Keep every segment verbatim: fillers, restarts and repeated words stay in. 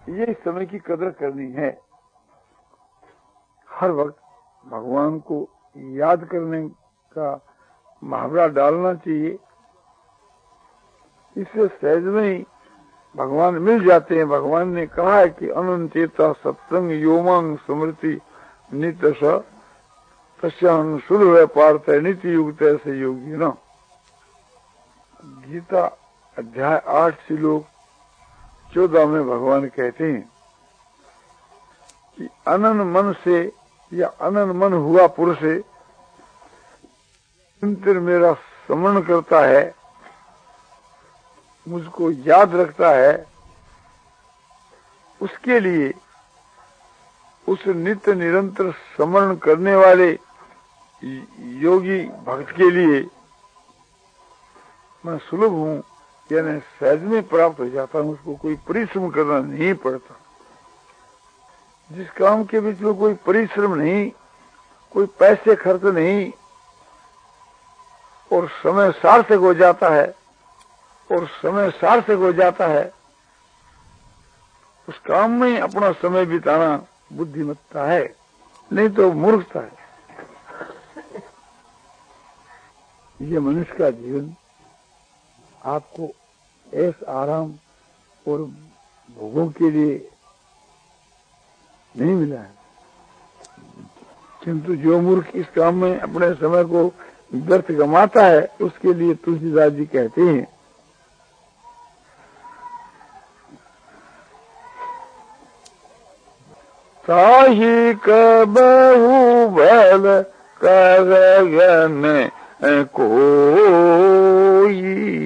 ये समय की कदर करनी है। हर वक्त भगवान को याद करने का मुहावरा डालना चाहिए। इससे सहज में ही भगवान मिल जाते हैं। भगवान ने कहा है कि अनंत चेता सत्संग योमांग स्मृति नित्य तस्यान सुलभ पार्थ नित्य युक्त ऐसे योगी न। गीता अध्याय आठ श्लोक चौदह में भगवान कहते हैं कि अनन मन से या अनन मन हुआ पुरुष निरंतर मेरा स्मरण करता है, मुझको याद रखता है, उसके लिए, उस नित्य निरंतर स्मरण करने वाले योगी भक्त के लिए मैं सुलभ हूँ, यानी सहज में प्राप्त हो जाता हूँ। उसको कोई परिश्रम करना नहीं पड़ता। जिस काम के बीच में कोई परिश्रम नहीं, कोई पैसे खर्च नहीं और समय सार्थक हो जाता है और समय सार्थक हो जाता है, उस काम में अपना समय बिताना बुद्धिमत्ता है, नहीं तो मूर्खता है। ये मनुष्य का जीवन आपको ऐस आराम और भोगों के लिए नहीं मिला है, किंतु जो मूर्ख इस काम में अपने समय को व्यर्थ गमाता है, उसके लिए तुलसीदास जी कहते हैं ताहि कबहु बल करगन कोई,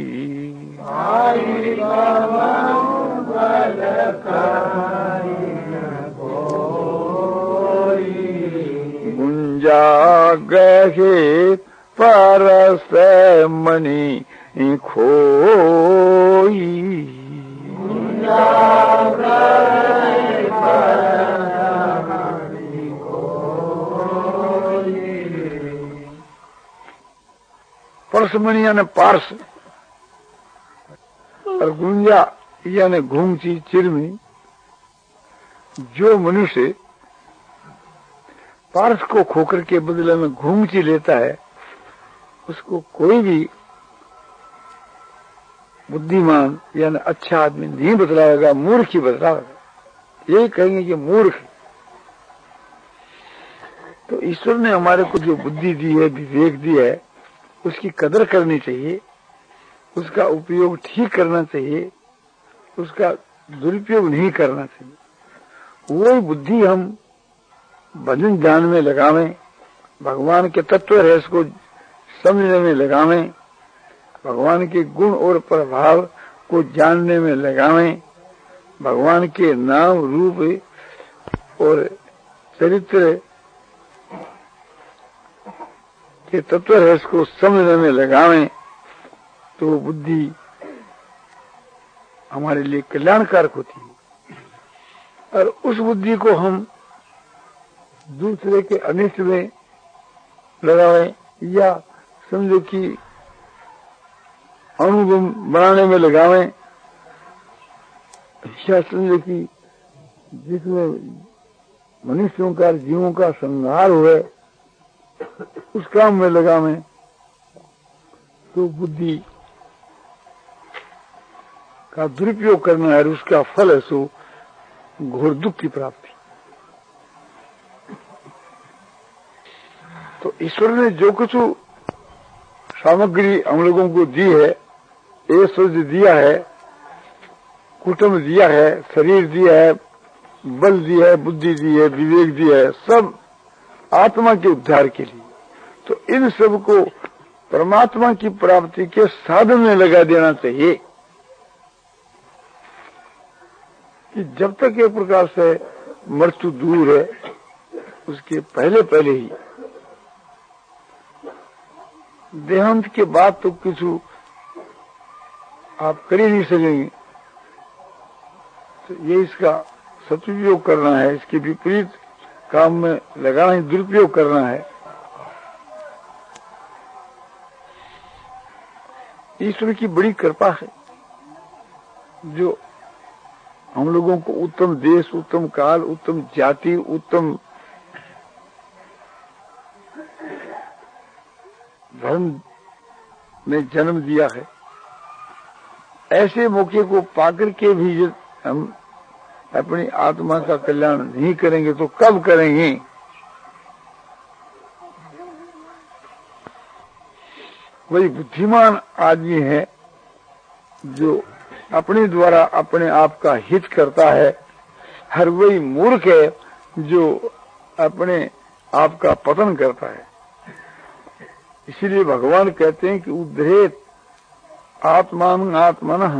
ताहि कबहु बल करगन कोई, गुंजा गहे परस मणि खोई, गुंजा गहे परस परसमणि यानी पार्स और गुंजा यानी घूमची चिरमी। जो मनुष्य पार्स को खोकर के बदले में घूमची लेता है, उसको कोई भी बुद्धिमान यानी अच्छा आदमी नहीं बतलाएगा, मूर्ख ही बतलाएगा। यही कहेंगे कि मूर्ख। तो ईश्वर ने हमारे को जो बुद्धि दी है, विवेक दी है, उसकी कदर करनी चाहिए, उसका उपयोग ठीक करना चाहिए, उसका दुरुपयोग नहीं करना चाहिए। वही बुद्धि हम भजन ध्यान में लगावें, भगवान के तत्व रहस्य को समझने में लगावें, भगवान के गुण और प्रभाव को जानने में लगावें, भगवान के नाम रूप और चरित्र के तत्व रहस्य को समझने में लगावें, तो बुद्धि हमारे लिए कल्याणकारक होती है। और उस बुद्धि को हम दूसरे के अनिष्ट में लगावें या समझो कि अणुबम बनाने में लगावें, या समझो कि जिसमें मनुष्यों का जीवों का संहार हुए उस काम में लगावें, तो बुद्धि का दुरुपयोग करना है और उसका फल है सो घोर दुख की प्राप्ति। तो ईश्वर ने जो कुछ सामग्री हम लोगों को दी है, ऐश्वर्य दिया है, कुटुंब दिया है, शरीर दिया है, बल दिया है, बुद्धि दी है, विवेक दिया है, सब आत्मा के उद्धार के लिए। तो इन सब को परमात्मा की प्राप्ति के साधन में लगा देना चाहिए कि जब तक एक प्रकार से मृत्यु दूर है, उसके पहले पहले ही, देहांत के बाद तो कुछ आप कर ही नहीं सकेंगे। तो ये इसका सदुपयोग करना है, इसके विपरीत काम में लगाना ही दुरुपयोग करना है। ईश्वर की बड़ी कृपा है जो हम लोगों को उत्तम देश, उत्तम काल, उत्तम जाति, उत्तम धर्म में जन्म दिया है। ऐसे मौके को पाकर के भी जब हम अपनी आत्मा का कल्याण नहीं करेंगे तो कब करेंगे? वही बुद्धिमान आदमी है जो अपने द्वारा अपने आप का हित करता है, हर वही मूर्ख है जो अपने आप का पतन करता है। इसीलिए भगवान कहते हैं कि उद्धरेत आत्मान आत्मनः,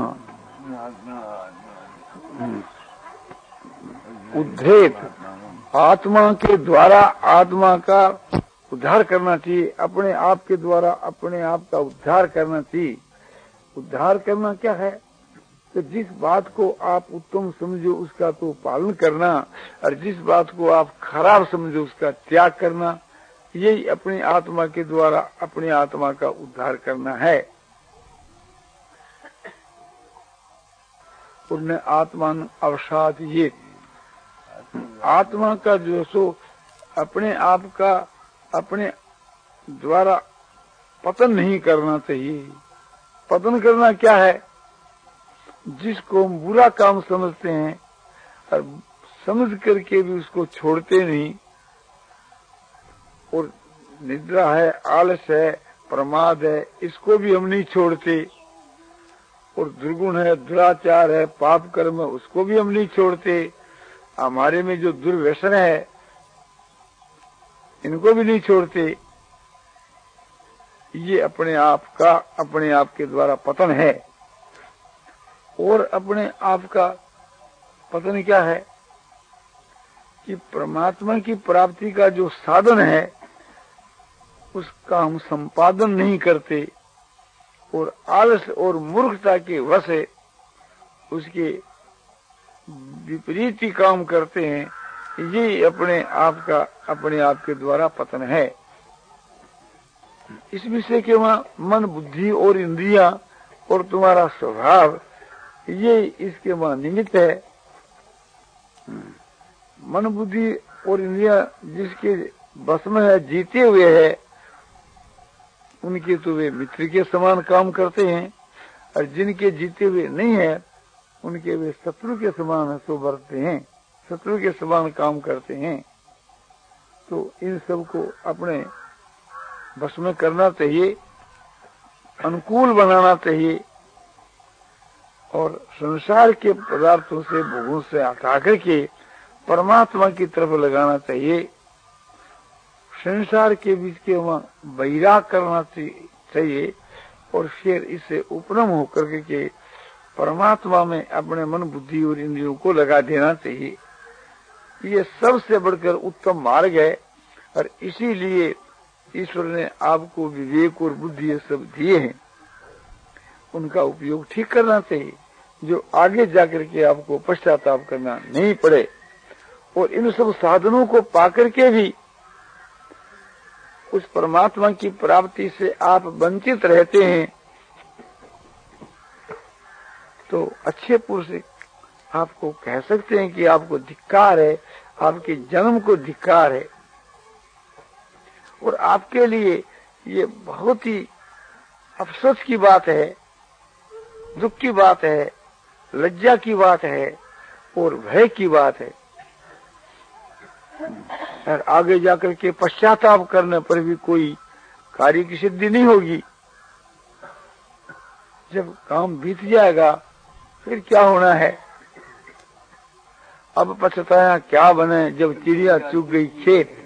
उद्धरेत आत्मा के द्वारा आत्मा का उद्धार करना चाहिए, अपने आप के द्वारा अपने आप का उद्धार करना चाहिए। उद्धार करना क्या है? तो जिस बात को आप उत्तम समझो उसका तो पालन करना, और जिस बात को आप खराब समझो उसका त्याग करना, यही अपनी आत्मा के द्वारा अपनी आत्मा का उद्धार करना है। उन्हें आत्मान अवसाद, ये आत्मा का जो सो अपने आप का अपने द्वारा पतन नहीं करना चाहिए। पतन करना क्या है? जिसको हम बुरा काम समझते हैं और समझ करके भी उसको छोड़ते नहीं, और निद्रा है, आलस है, प्रमाद है, इसको भी हम नहीं छोड़ते, और दुर्गुण है, दुराचार है, पाप कर्म है, उसको भी हम नहीं छोड़ते। हमारे में जो दुर्व्यसन है इनको भी नहीं छोड़ते। ये अपने आप का अपने आप के द्वारा पतन है। और अपने आप का पतन क्या है कि परमात्मा की प्राप्ति का जो साधन है उसका हम संपादन नहीं करते, और आलस और मूर्खता के वश उसके विपरीत काम करते हैं। ये अपने आप का अपने आप के द्वारा पतन है। इस विषय के वहां मन, बुद्धि और इंद्रियां और तुम्हारा स्वभाव, ये इसके वहां निमित्त है। मन, बुद्धि और इंद्रियां जिसके बस में है, जीते हुए है, उनके तो वे मित्र के समान काम करते हैं, और जिनके जीते हुए नहीं है उनके वे शत्रु के समान सो बरतते हैं, शत्रु के समान काम करते हैं। तो इन सब को अपने बस में करना चाहिए, अनुकूल बनाना चाहिए, और संसार के पदार्थों से, भोगों से हटा करके परमात्मा की तरफ लगाना चाहिए। संसार के बीच के वहां वैराग करना चाहिए, और फिर इससे उपरम होकर के परमात्मा में अपने मन, बुद्धि और इंद्रियों को लगा देना चाहिए। ये सबसे बढ़कर उत्तम मार्ग है, और इसीलिए ईश्वर ने आपको विवेक और बुद्धि ये सब दिए हैं। उनका उपयोग ठीक करना चाहिए, जो आगे जाकर के आपको पश्चाताप करना नहीं पड़े। और इन सब साधनों को पाकर के भी उस परमात्मा की प्राप्ति से आप वंचित रहते हैं, तो अच्छे पुरुष आपको कह सकते हैं कि आपको धिक्कार है, आपके जन्म को धिक्कार है। और आपके लिए ये बहुत ही अफसोस की बात है, दुख की बात है, लज्जा की बात है, और भय की बात है। और आगे जाकर के पश्चाताप करने पर भी कोई कार्य की सिद्धि नहीं होगी। जब काम बीत जाएगा फिर क्या होना है? अब पछताया क्या बने जब चिड़िया चुग गई खेत।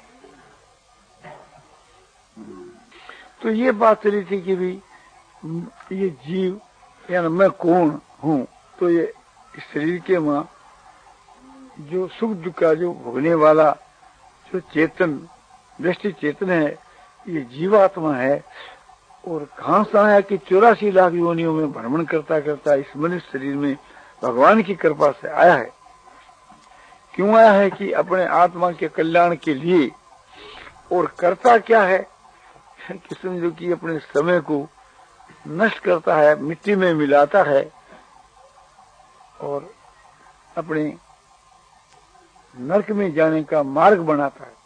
तो ये बात चली थी कि भी ये जीव यानी मैं कौन हूँ, तो ये शरीर के मां जो सुख दुख का जो भोगने वाला जो चेतन, दृष्टि चेतन है, ये जीवात्मा है। और कहां से आया कि चौरासी लाख योनियों में भ्रमण करता करता इस मनुष्य शरीर में भगवान की कृपा से आया है। क्यों आया है? कि अपने आत्मा के कल्याण के लिए। और करता क्या है कि समझो कि अपने समय को नष्ट करता है, मिट्टी में मिलाता है, और अपने नरक में जाने का मार्ग बनाता है,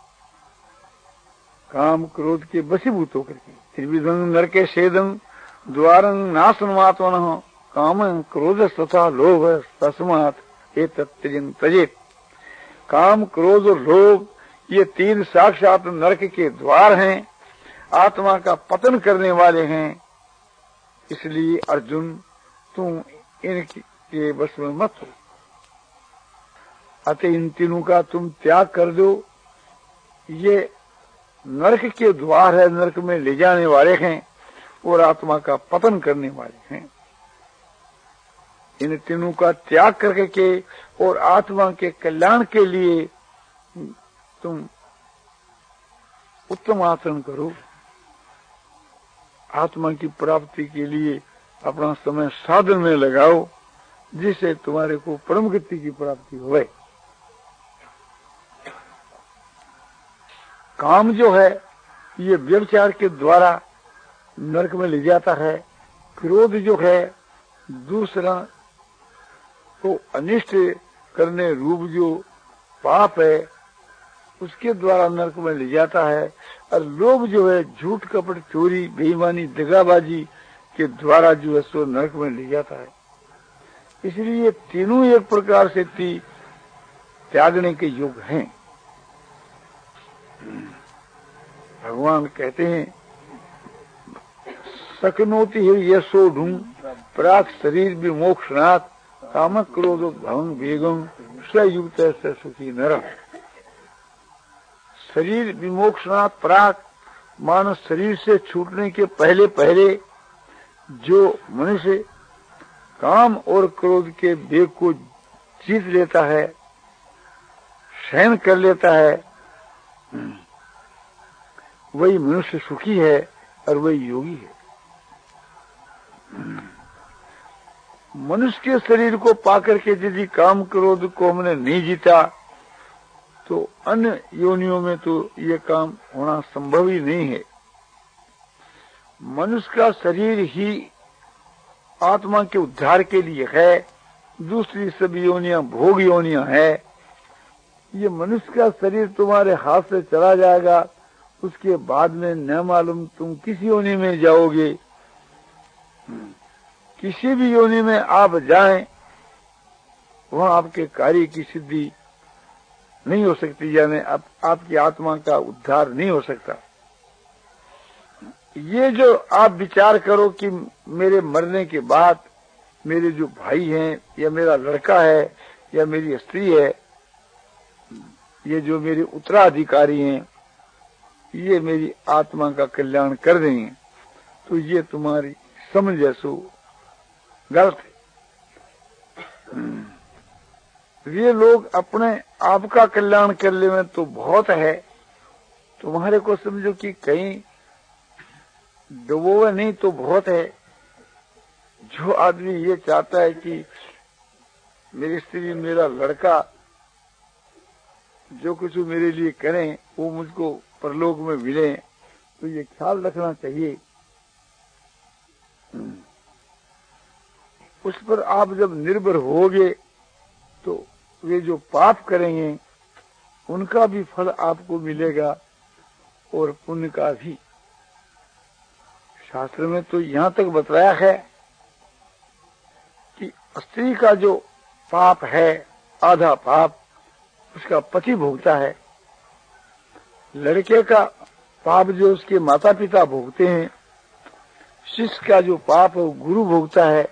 काम क्रोध के वशीभूत होकर के। त्रिविधं नरके छेदं द्वारं नाशनमात्मनः काम क्रोध तथा लोभ तस्मात् एतत्त्रियं त्यजेत्। काम क्रोध और लोभ ये तीन साक्षात नरक के द्वार हैं, आत्मा का पतन करने वाले हैं। इसलिए अर्जुन तुम इनके वश में मत हो, अतः इन तीनों का तुम त्याग कर दो। ये नरक के द्वार है, नरक में ले जाने वाले हैं और आत्मा का पतन करने वाले हैं। इन तीनों का त्याग करके के और आत्मा के कल्याण के लिए तुम उत्तम आचरण करो। आत्मा की प्राप्ति के लिए अपना समय साधन में लगाओ, जिससे तुम्हारे को परम गति की प्राप्ति होए। काम जो है ये व्यभिचार के द्वारा नरक में ले जाता है। क्रोध जो है दूसरा को अनिष्ट करने रूप जो पाप है उसके द्वारा नरक में ले जाता है। और लोभ जो है झूठ कपट चोरी बेईमानी दगाबाजी के द्वारा जो है सो नरक में ले जाता है। इसलिए तीनों एक प्रकार से ती त्यागने के योग हैं। भगवान कहते हैं सकनोति ही यशो ढूं प्राक शरीर विमोक्षणात् काम क्रोध भंग वेगम स्वयुक्त से सुखी नर। शरीर विमोक्षणात् प्राक मानव शरीर से छूटने के पहले पहले जो मनुष्य काम और क्रोध के वेग को जीत लेता है, सहन कर लेता है, वही मनुष्य सुखी है और वही योगी है। मनुष्य के शरीर को पाकर के यदि काम क्रोध को हमने नहीं जीता तो अन्य योनियों में तो ये काम होना संभव ही नहीं है। मनुष्य का शरीर ही आत्मा के उद्धार के लिए है, दूसरी सभी योनियां भोग योनियां है। ये मनुष्य का शरीर तुम्हारे हाथ से चला जाएगा, उसके बाद में न मालूम तुम किस योनि में जाओगे। किसी भी योनि में आप जाएं, वहां आपके कार्य की सिद्धि नहीं हो सकती, यानी आप, आपकी आत्मा का उद्धार नहीं हो सकता। ये जो आप विचार करो कि मेरे मरने के बाद मेरे जो भाई हैं या मेरा लड़का है या मेरी स्त्री है, ये जो मेरे उत्तराधिकारी हैं, ये मेरी आत्मा का कल्याण कर देंगे, तो ये तुम्हारी समझ जैसो गलत है। ये लोग अपने आप का कल्याण कर ले में तो बहुत है, तुम्हारे को समझो कि कहीं डुबोवे नहीं तो बहुत है। जो आदमी ये चाहता है कि मेरी स्त्री मेरा लड़का जो कुछ मेरे लिए करें वो मुझको परलोक में मिले, तो ये ख्याल रखना चाहिए। उस पर आप जब निर्भर होगे तो वे जो पाप करेंगे उनका भी फल आपको मिलेगा और पुण्य का भी। शास्त्र में तो यहाँ तक बताया है कि स्त्री का जो पाप है आधा पाप उसका पति भोगता है, लड़के का पाप जो उसके माता पिता भोगते हैं, शिष्य का जो पाप है वो गुरु भोगता है,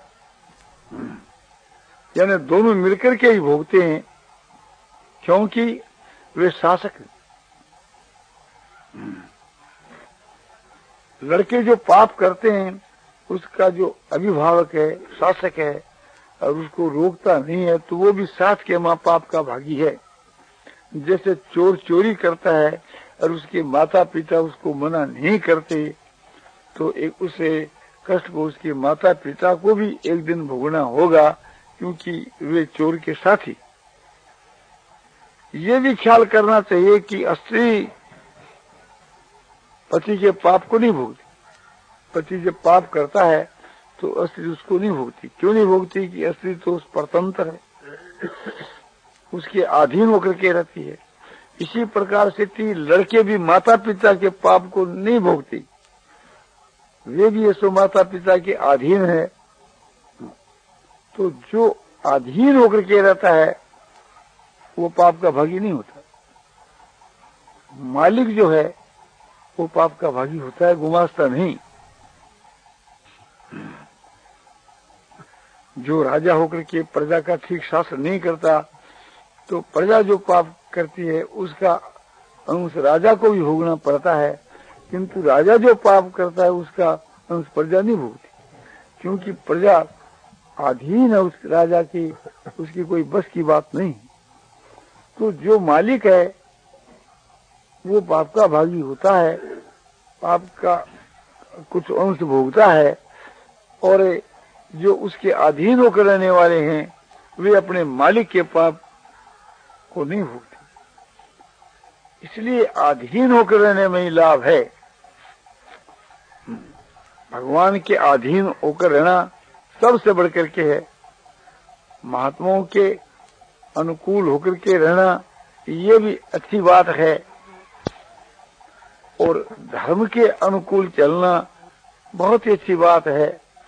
यानी दोनों मिलकर के ही भोगते हैं, क्योंकि वे शासक हैं। लड़के जो पाप करते हैं उसका जो अभिभावक है शासक है और उसको रोकता नहीं है, तो वो भी साथ के माँ बाप का भागी है। जैसे चोर चोरी करता है और उसके माता पिता उसको मना नहीं करते, तो एक उसे कष्ट को उसके माता पिता को भी एक दिन भोगना होगा, क्योंकि वे चोर के साथी। ये भी ख्याल करना चाहिए कि स्त्री पति के पाप को नहीं भोगती। पति जब पाप करता है तो स्त्री उसको नहीं भोगती। क्यों नहीं भोगती? कि स्त्री तो उस परतंत्र है, उसके अधीन होकर के रहती है। इसी प्रकार से थी लड़के भी माता पिता के पाप को नहीं भोगती, वे भी ऐसो माता पिता के अधीन है। तो जो अधीन होकर के रहता है वो पाप का भागी नहीं होता। मालिक जो है वो पाप का भागी होता है, गुमास्ता नहीं। जो राजा होकर के प्रजा का ठीक शासन नहीं करता तो प्रजा जो पाप करती है उसका अंश राजा को भी भोगना पड़ता है, किंतु राजा जो पाप करता है उसका अंश प्रजा नहीं भोगती, क्योंकि प्रजा अधीन है उस राजा की, उसकी कोई बस की बात नहीं। तो जो मालिक है वो पाप का भागी होता है, पाप का कुछ अंश भोगता है, और जो उसके अधीन होकर रहने वाले हैं वे अपने मालिक के पाप को नहीं भोगते। इसलिए अधीन होकर रहने में ही लाभ है। भगवान के अधीन होकर रहना सबसे बढ़कर के है। महात्माओं के अनुकूल होकर के रहना ये भी अच्छी बात है, और धर्म के अनुकूल चलना बहुत ही अच्छी बात है,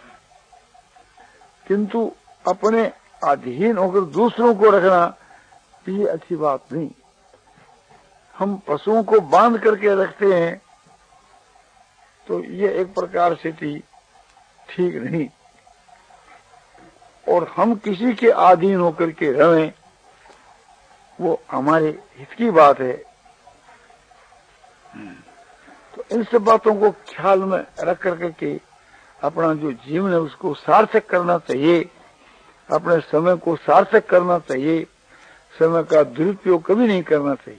किंतु अपने अधीन होकर दूसरों को रखना ये अच्छी बात नहीं। हम पशुओं को बांध करके रखते हैं तो ये एक प्रकार से ठीक नहीं, और हम किसी के अधीन होकर के रहें वो हमारे हित की बात है। तो इन सब बातों को ख्याल में रख करके के अपना जो जीवन है उसको सार्थक करना चाहिए, अपने समय को सार्थक करना चाहिए, समय का दुरुपयोग कभी नहीं करना चाहिए।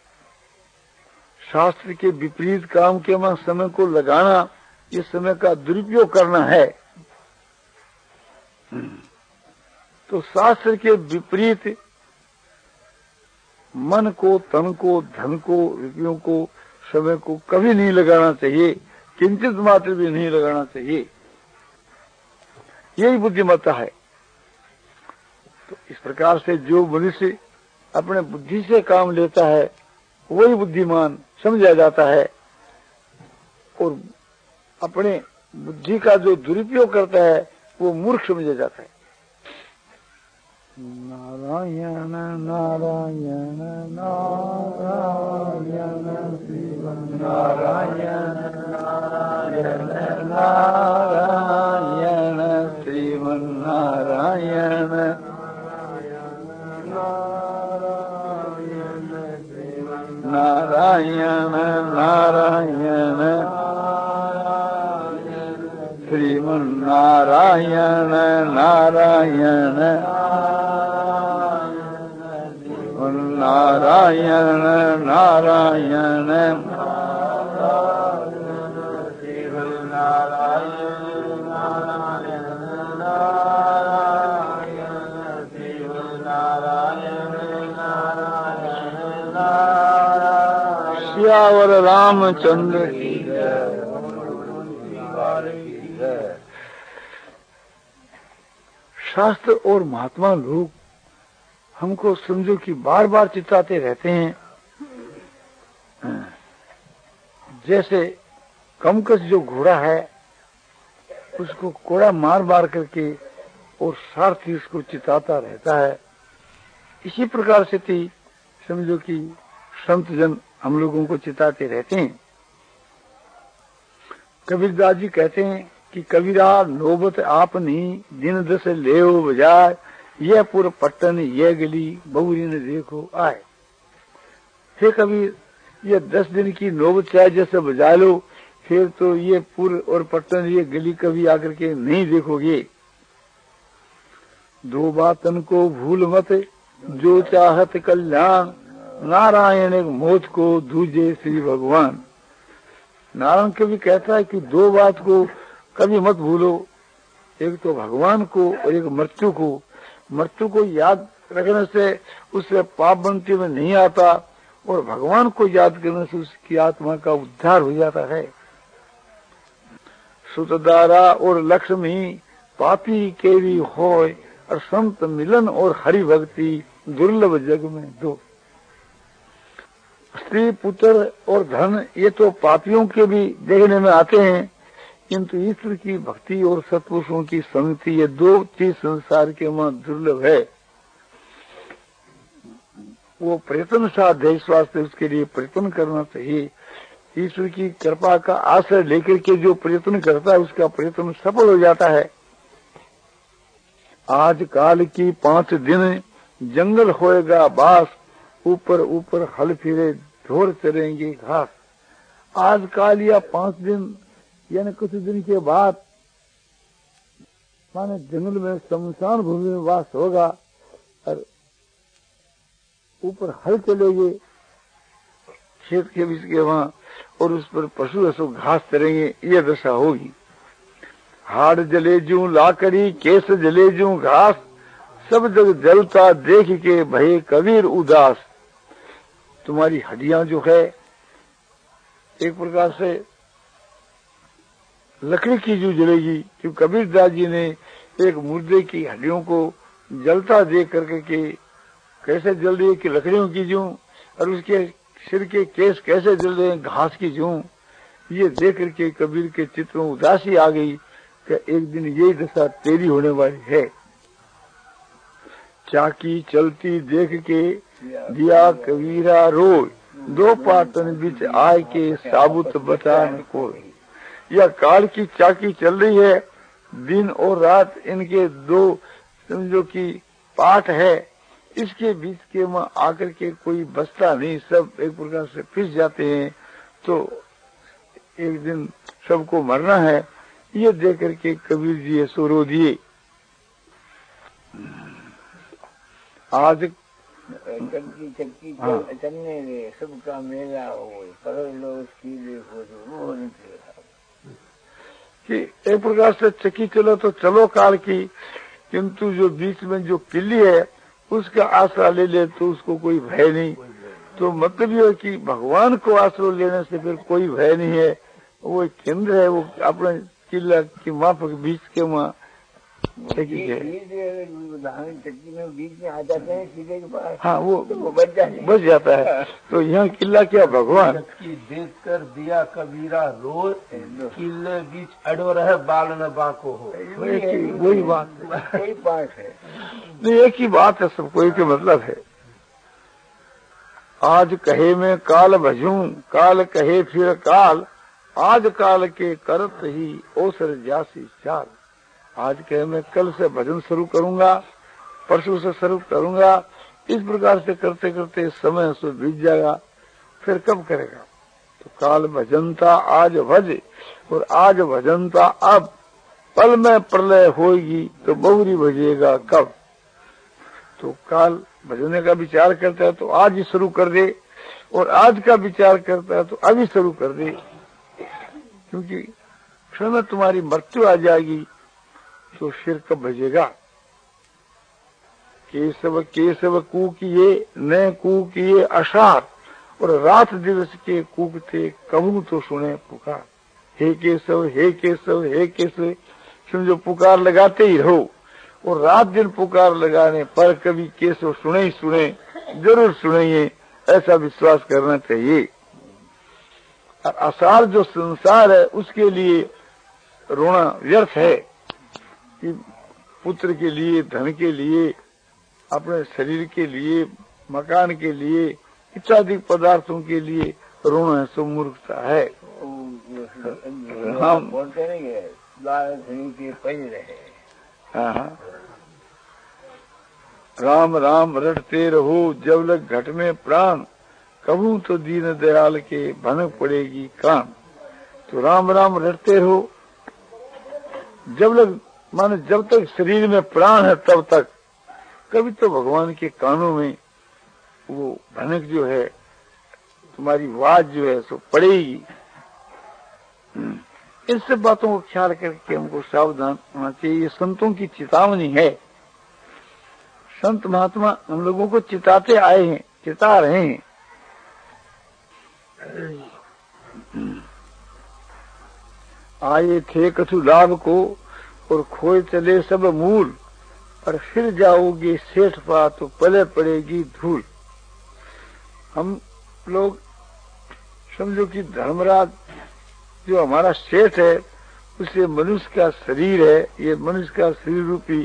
शास्त्र के विपरीत काम के में समय को लगाना ये समय का दुरुपयोग करना है। तो शास्त्र के विपरीत मन को, तन को, धन को, रुपयों को, समय को कभी नहीं लगाना चाहिए, किंचित मात्र भी नहीं लगाना चाहिए। यही बुद्धिमत्ता है। तो इस प्रकार से जो मनुष्य अपने बुद्धि से काम लेता है वही बुद्धिमान समझा जाता है, और अपने बुद्धि का जो दुरुपयोग करता है वो मूर्ख समझा जाता है। नारायण नारायण नारायण नारायण नारायण नारायण श्रीमन्नारायण नारायण नारायण श्रीमन्नारायण नारायण नारायण नारायण सियावर रामचंद्र की जय। शास्त्र और महात्मा लोग हमको समझो कि बार बार चिताते रहते हैं। जैसे कमकस जो घोड़ा है उसको कोड़ा मार मार करके और सारथी उसको चिताता रहता है, इसी प्रकार से थी समझो कि संत जन हम लोगों को चिताते रहते हैं। कबीरदास जी कहते हैं कि कबीरा नौबत आपनी दिन दस लेओ बजाय, यह पुर पट्टन यह गली बहुरी ने देखो आए। हे कबीर, ये दस दिन की नौबत चाहे जैसे बजा लो, फिर तो ये पुर और पट्टन ये गली कभी आकर के नहीं देखोगे। दो बातन को भूल मत जो चाहत कल्याण, नारायण एक मौत को दूजे श्री भगवान। नारायण कभी कहता है कि दो बात को कभी मत भूलो, एक तो भगवान को और एक मृत्यु को। मृत्यु को याद रखने से उससे पाप बनती में नहीं आता, और भगवान को याद करने से उसकी आत्मा का उद्धार हो जाता है। सुतदारा और लक्ष्मी पापी के भी होय, और संत मिलन और हरि भक्ति दुर्लभ जग में दो। स्त्री पुत्र और धन ये तो पापियों के भी देखने में आते हैं, किंतु ईश्वर की भक्ति और सत्पुरुषों की संगति ये दो चीज संसार के वहां दुर्लभ है। वो प्रयत्न सा देश वास्ते उसके लिए प्रयत्न करना चाहिए। ईश्वर की कृपा का आश्रय लेकर के जो प्रयत्न करता है उसका प्रयत्न सफल हो जाता है। आज काल की पांच दिन जंगल होएगा बास, ऊपर ऊपर हल फिरे ढोर चरेंगे घास। आज काल या पांच दिन यानी कुछ दिन के बाद माने जंगल में शमशान भूमि में वास होगा और ऊपर हल चलेंगे खेत के बीच के वहां, और उस पर पशु असु घास चरेंगे, ये दशा होगी। हाड़ जले जू लाकड़ी, केस जले जू घास, सब जग जलता देख के भये कबीर उदास। तुम्हारी हड्डियां जो है एक प्रकार से लकड़ी की जो जलेगी, कि कबीरदास जी ने एक मुर्दे की हड्डियों को जलता देख करके के कैसे जल रही है कि लकड़ियों की जूं, और उसके सिर के केस कैसे जल रहे हैं घास की जूं, ये देख करके कबीर के चित्त में उदासी आ गई कि एक दिन यही दशा तेरी होने वाली है। चाकी चलती देख के दिया कबीरा रोय, दो पाटन बीच आय के साबुत बता न कोई। यह काल की चाकी चल रही है, दिन और रात इनके दो समझो कि पाठ है, इसके बीच के में आकर के कोई बचता नहीं, सब एक प्रकार से फिस जाते हैं। तो एक दिन सबको मरना है, ये देख करके कबीर जी सो रो दिए। आज चक्की चक्की चलने में सबका मेला हो, पर लोग वो कि एक प्रकार से चक्की चलो तो चलो काल की, किंतु जो बीच में जो किल्ली है उसका आसरा ले ले तो उसको कोई भय नहीं। तो मतलब ये कि भगवान को आश्रय लेने से फिर कोई भय नहीं है। वो केंद्र है, वो अपने किला की माफक बीच के वहाँ चक्की है, चक्की में बीच में आ जाते हैं किले के पास। हाँ वो, तो वो बच जाए बच जाता है। तो यहाँ किला क्या भगवान देख कर दिया कबीरा रोज, किले बीच अड़ो रहे बाल न बाको हो। वही बात वही बात है, नहीं एक ही बात है, सबको एक ही मतलब है। आज कहे मैं काल भजूं, काल कहे फिर काल, आज काल के करत ही ओसर जासी चाल। आज कहे मैं कल से भजन शुरू करूंगा, परसों से शुरू करूंगा, इस प्रकार से करते करते समय से बीत जाएगा, फिर कब करेगा। तो काल भजनता आज भज, और आज भजनता अब, पल में प्रलय होगी तो बहुरी भजेगा कब। तो काल भजने का विचार करता है तो आज ही शुरू कर दे, और आज का विचार करता है तो अभी शुरू कर दे, क्योंकि क्षण में तुम्हारी मृत्यु आ जाएगी तो सिर कब भजेगा। केशव केशव कूकिए न कूकिए अषाढ़, और रात दिवस के कूकते कबू तो सुने पुकार। हे केशव हे केशव हे केशव, समझो पुकार लगाते ही रहो, और रात दिन पुकार लगाने पर कभी केशव सुने ही सुने, जरूर सुनेंगे, ऐसा विश्वास करना चाहिए। और आसार जो संसार है उसके लिए रोना व्यर्थ है, कि पुत्र के लिए, धन के लिए, अपने शरीर के लिए, मकान के लिए, इत्यादि पदार्थों के लिए रोना सो मूर्खता है। हम बोलते नहीं के पहले रहे। हाँ, राम राम रटते रहो जब लग घट में प्राण, कबू तो दीन दयाल के भनक पड़ेगी कान। तो राम राम रटते रहो जब लग, माने जब तक शरीर में प्राण है तब तक, कभी तो भगवान के कानों में वो भनक जो है, तुम्हारी आवाज जो है सो पड़ेगी। इन सब बातों को ख्याल करके हमको सावधान होना चाहिए। ये संतों की चेतावनी है। संत महात्मा हम लोगों को चिताते आए हैं, चिता रहे हैं। आए थे कछु लाभ को, और खोए चले सब मूल, और फिर जाओगे सेठ पा तो पले पड़ेगी धूल। हम लोग समझो कि धर्मराज जो हमारा सेठ है, उसे मनुष्य का शरीर है, ये मनुष्य का शरीर रूपी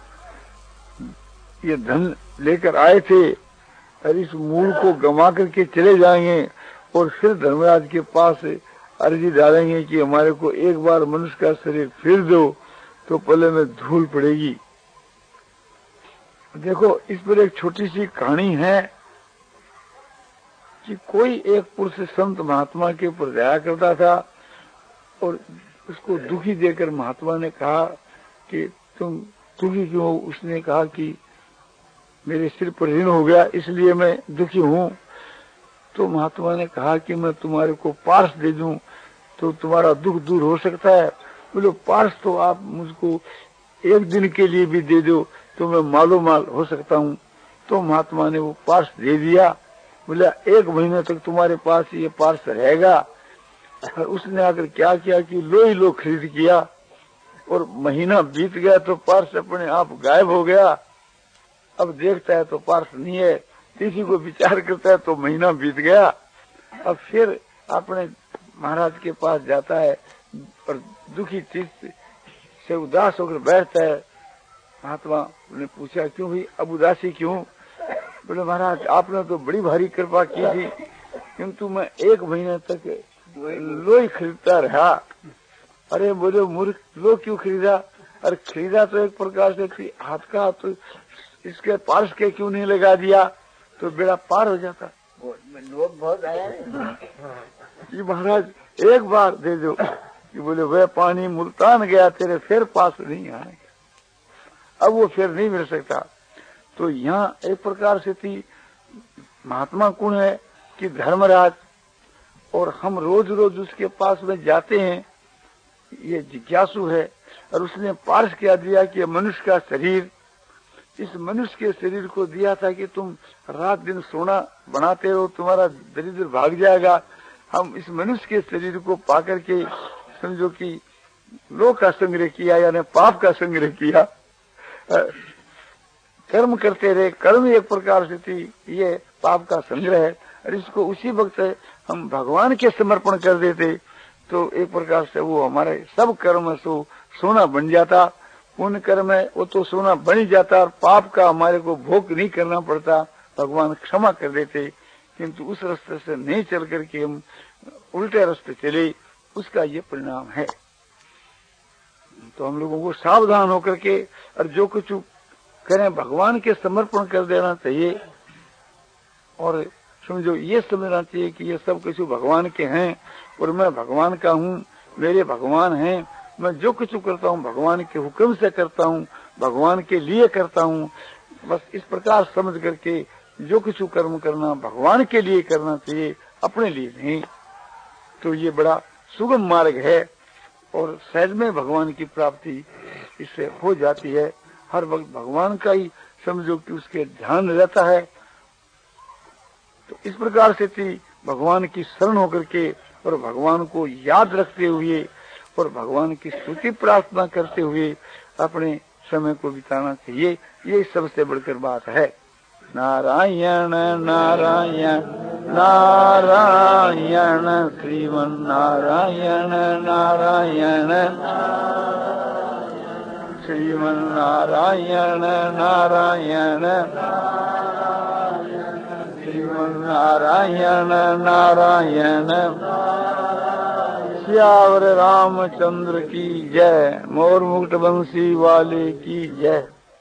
ये धन लेकर आए थे और इस मूल को गंवा करके चले जाएंगे और फिर धर्मराज के पास अर्जी डालेंगे कि हमारे को एक बार मनुष्य का शरीर फिर दो, तो पले में धूल पड़ेगी। देखो, इस पर एक छोटी सी कहानी है कि कोई एक पुरुष संत महात्मा के ऊपर दया करता था और उसको दुखी देकर महात्मा ने कहा कि तुम दुखी क्यों हो? उसने कहा कि मेरे सिर पर ऋण हो गया, इसलिए मैं दुखी हूँ। तो महात्मा ने कहा कि मैं तुम्हारे को पार्स दे दूं तो तुम्हारा दुख दूर हो सकता है। बोलो, पार्स तो आप मुझको एक दिन के लिए भी दे दो तो मैं मालो माल हो सकता हूँ। तो महात्मा ने वो पार्स दे दिया। बोला, एक महीने तक तुम्हारे पास ये पार्स रहेगा। और उसने आकर क्या किया कि लो ही लो खरीद किया और महीना बीत गया तो पार्स अपने आप गायब हो गया। अब देखता है तो पार्स नहीं है, किसी को विचार करता है तो महीना बीत गया। अब फिर अपने महाराज के पास जाता है और दुखी चित्त से उदास होकर बैठता है। महात्मा ने पूछा, क्यों भाई अब उदासी क्यों? बोले, महाराज आपने तो बड़ी भारी कृपा की थी, किंतु मैं एक महीने तक लोही खरीदता रहा। अरे बोले, मूर्ख, लो क्यों खरीदा? अरे खरीदा तो एक प्रकार से हाथ का, तो इसके पार्स के क्यों नहीं लगा दिया तो बेड़ा पार हो जाता। लोग बहुत आया कि महाराज एक बार दे दो। कि बोले, वह पानी मुल्तान गया तेरे फिर पास नहीं आएगा, अब वो फिर नहीं मिल सकता। तो यहाँ एक प्रकार से थी महात्मा कौन है कि धर्मराज, और हम रोज रोज उसके पास में जाते हैं, ये जिज्ञासु है। और उसने पार्स क्या दिया कि मनुष्य का शरीर, इस मनुष्य के शरीर को दिया था कि तुम रात दिन सोना बनाते हो, तुम्हारा दरिद्र भाग जाएगा। हम इस मनुष्य के शरीर को पाकर के समझो कि लोक का संग्रह किया, यानी पाप का संग्रह किया, कर्म करते रहे। कर्म एक प्रकार से थी ये पाप का संग्रह है। और इसको उसी वक्त हम भगवान के समर्पण कर देते तो एक प्रकार से वो हमारे सब कर्म सो सोना बन जाता। पुण्य कर्म है वो तो सोना बन ही जाता और पाप का हमारे को भोग नहीं करना पड़ता, भगवान क्षमा कर देते। किंतु उस रास्ते से नहीं चल करके हम उल्टे रास्ते चले, उसका ये परिणाम है। तो हम लोगों को सावधान होकर के और जो कुछ करें भगवान के समर्पण कर देना चाहिए। और समझो ये समझना चाहिए कि ये सब कुछ भगवान के हैं और मैं भगवान का हूँ, मेरे भगवान हैं। मैं जो कुछ करता हूँ भगवान के हुक्म से करता हूँ, भगवान के लिए करता हूँ। बस इस प्रकार समझ करके जो कुछ कर्म करना भगवान के लिए करना चाहिए, अपने लिए नहीं। तो ये बड़ा सुगम मार्ग है और सहज में भगवान की प्राप्ति इससे हो जाती है। हर वक्त भगवान का ही समझो कि उसके ध्यान रहता है। तो इस प्रकार से थी भगवान की शरण होकर के और भगवान को याद रखते हुए और भगवान की स्तुति प्रार्थना करते हुए अपने समय को बिताना चाहिए। ये सबसे बढ़कर बात है। नारायण नारायण नारायण श्रीमन नारायण नारायण श्रीमन नारायण नारायण श्रीमन नारायण नारायण। श्यावर रामचंद्र की जय, मोर मुकुट बंसी वाले की जय।